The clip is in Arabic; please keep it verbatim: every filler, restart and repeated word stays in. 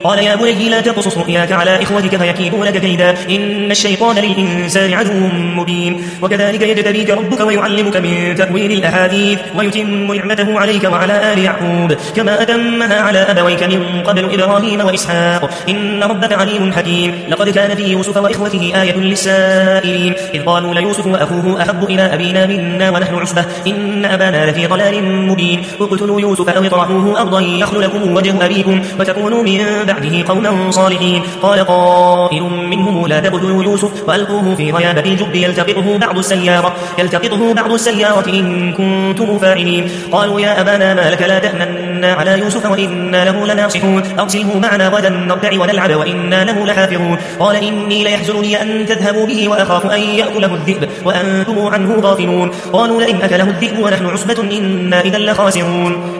قال يا بني لا تقصص رؤياك على إخوتك فيكيدوا لك كيدا إن الشيطان للإنسان عدو مبين وكذلك يجتبيك ربك ويعلمك من تأويل الأحاديث ويتم نعمته عليك وعلى آل يعقوب كما أتمها على أبويك من قبل إبراهيم وإسحاق إن ربك عليم حكيم لقد كان في يوسف وإخوته آية للسائلين إذ قالوا ليوسف وأخوه أحب إلى أبينا منا ونحن عصبة إن أبانا لفي ضلال مبين اقتلوا يوسف أو اطرحوه أرضا يخل لكم وجه أبيكم وتكونوا من بعده قوما صالحين قال قائل منهم لا تقتلوا يوسف وألقوه في غيابة الجب يلتقطه بعض السيارة يلتقطه بعض السيارة إن كنتم فاعلين قالوا يا أبانا ما لك لا تأمنا على يوسف وإنا له لناصحون أرسله معنا غدا نرتع ونلعب وإنا له لحافظون قال إني ليحزنني أن تذهبوا به وأخاف أن يأكله الذئب وأنتم عنه غافلون قالوا لئن أكله الذئب ونحن عصبة إنا إذا لخاسرون